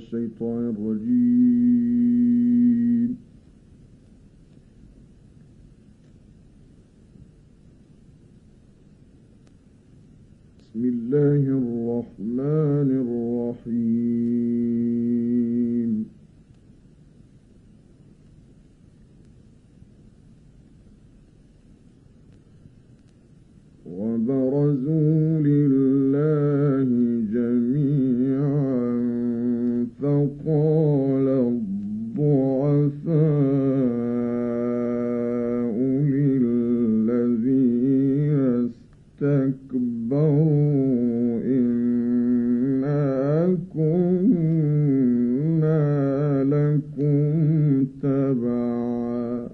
الشيطان الرجيم. بسم الله الرحمن الرحيم. وبرزوا لله جميعا فقال الضعفاء للذين استكبروا إنا كنا لكم تبعا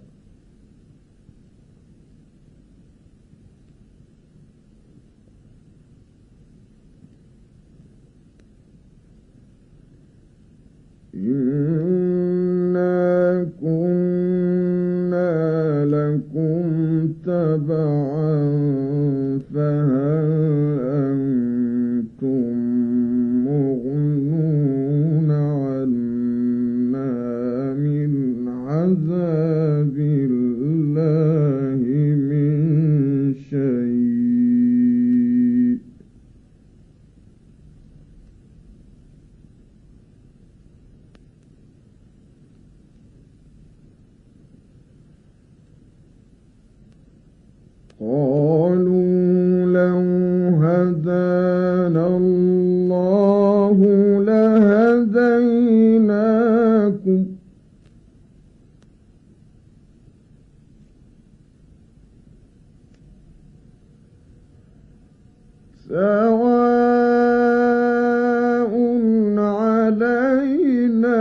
إنا كنا لكم تبعا فهل أنتم مغنون عنا من عذاب الله من شيء قالوا لو هدانا الله لهديناكم سواء علينا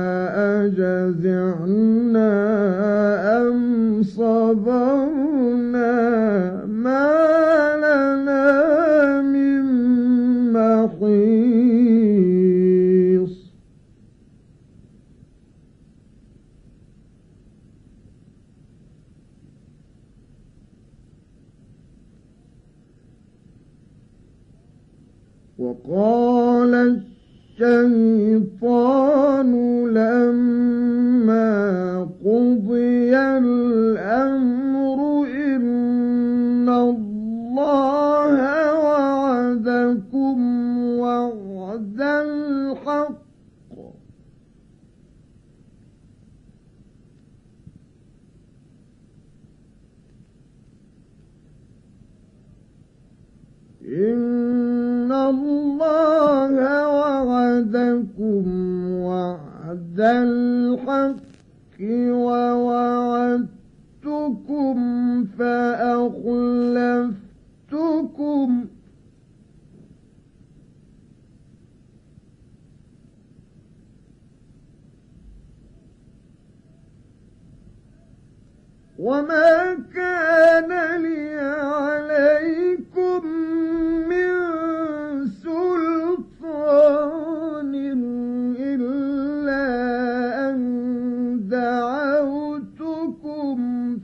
أجزعنا أم صبرنا ما لنا من محيص وقال الشيطان لما قضي الأمر إن الله وعدكم وعد الحق إن الله وعدكم وعد الحق ووعدتكم فأخلفتكم وما كان لي عليكم من سلطان إلا أن دعوتكم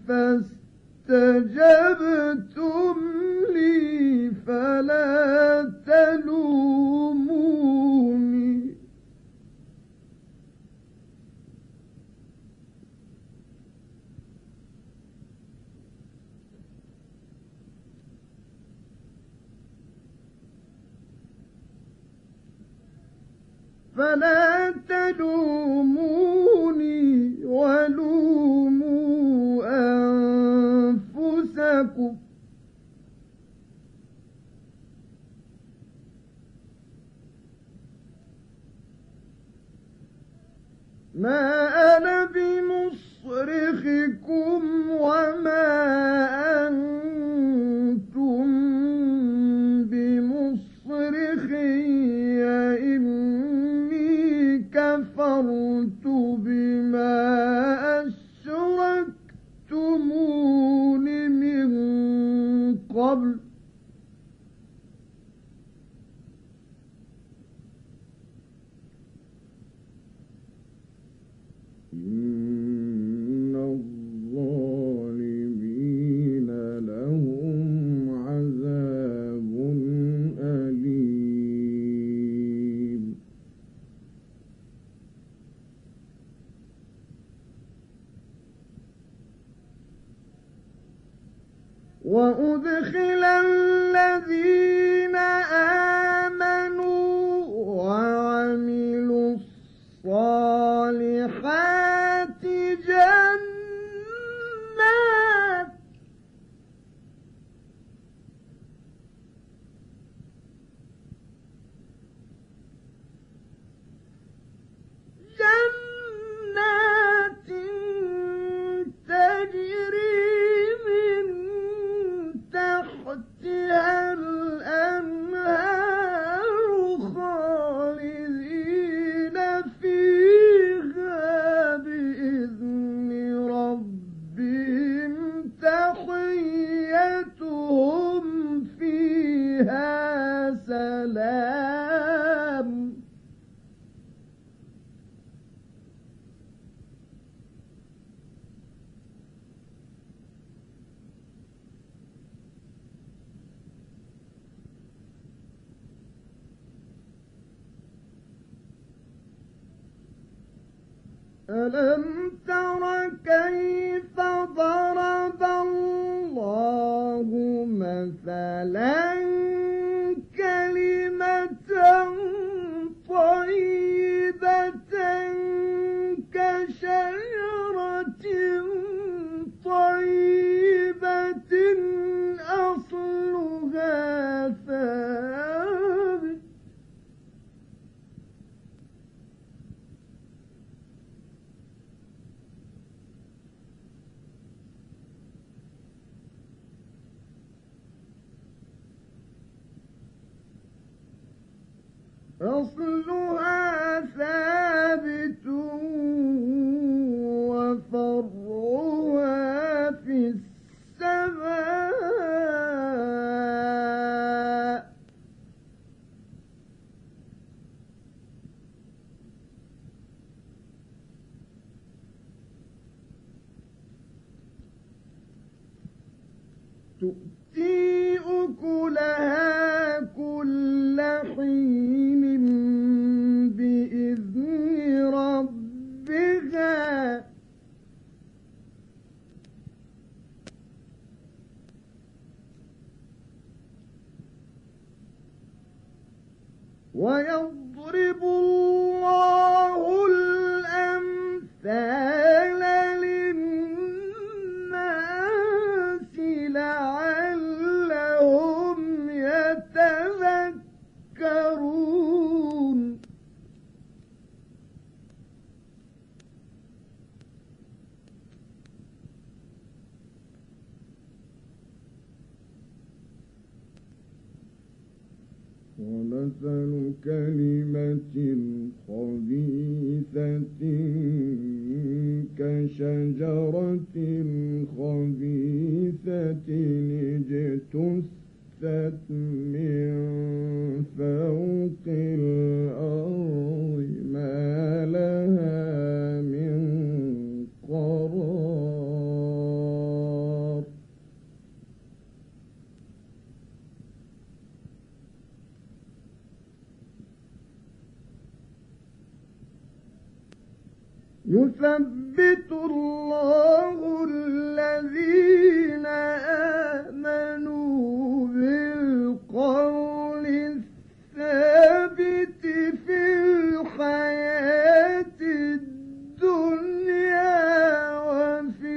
فاستجبتم لي فلا تلوموني ولوموا أنفسكم ما أنا بمصرخكم وما أنتم بمصرخي إني كفرت بما أشركتمون من قبل السلام ألم تر كيف ضرب الله مثلا كلمة طيبة كشجرة طيبة أصلها ثابت وفرعها في السماء تؤتي أكلها كل حين بإذن ربها ويضرب الله الأمثال للناس لعلهم يتذكرون ومثل كلمة خبيثة كشجرة خبيثة اجتثت من فوق الأرض ما لها من قرار يثبت الله الذين آمنوا بالقول الثابت في الحياة الدنيا وفي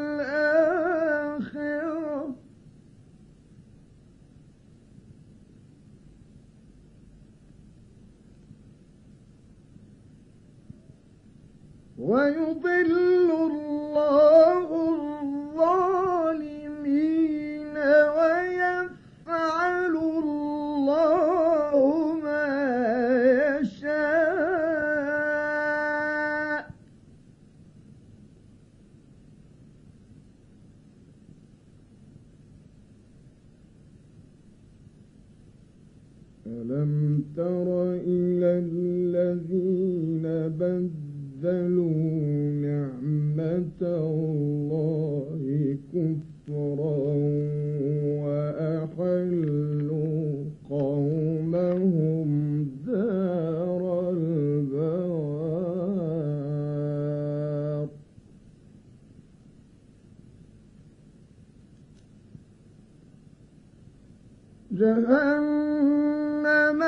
الآخرة ويضل الله الظالمين ويفعل الله ما يشاء ألم تر إلى الذين بدلوا نعمة الله كفرا وأحلوا قومهم دار البوار جهنم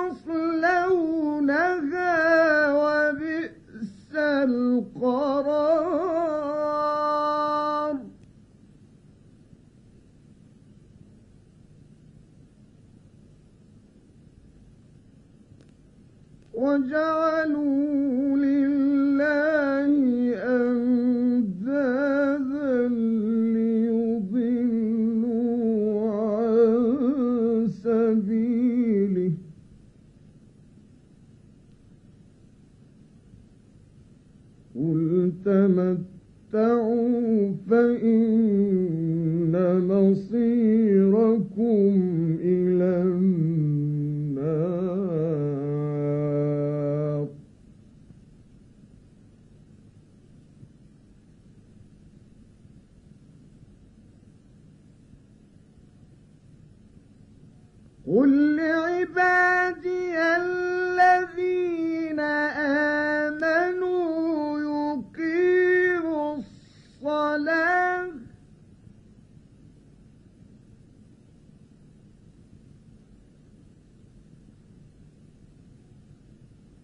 يصلونها وبئس القرار وجعلوا لله أندادا ليضلوا عن سبيله قل تمتعوا فإن مصيركم إلى النار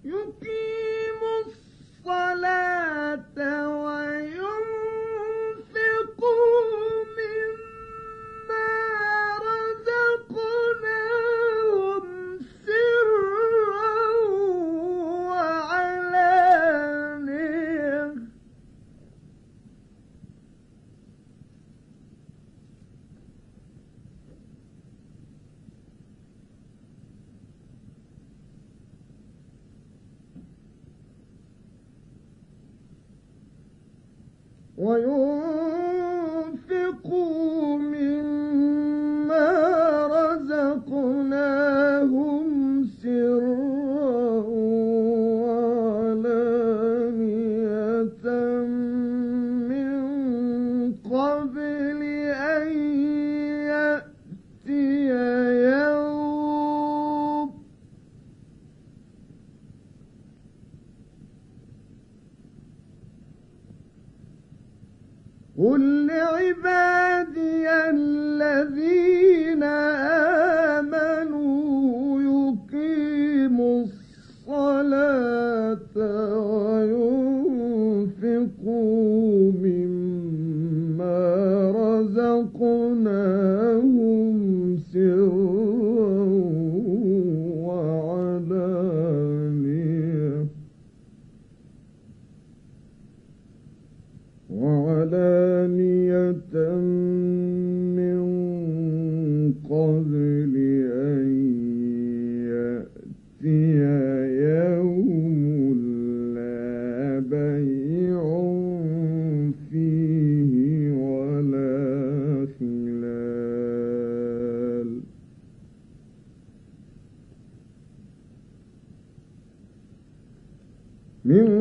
يقيم الصلاة وينفق مما رزقناهم سرا وعلانية وينفقوا مما رزقناهم سرا وعلانية من قبل أن يأتي يوم قل لعبادي الذين آمنوا يقيموا الصلاة وينفقوا مما رزقناهم سرا وعلانية من قبل أن يأتي يوم لا بيع فيه ولا خلال من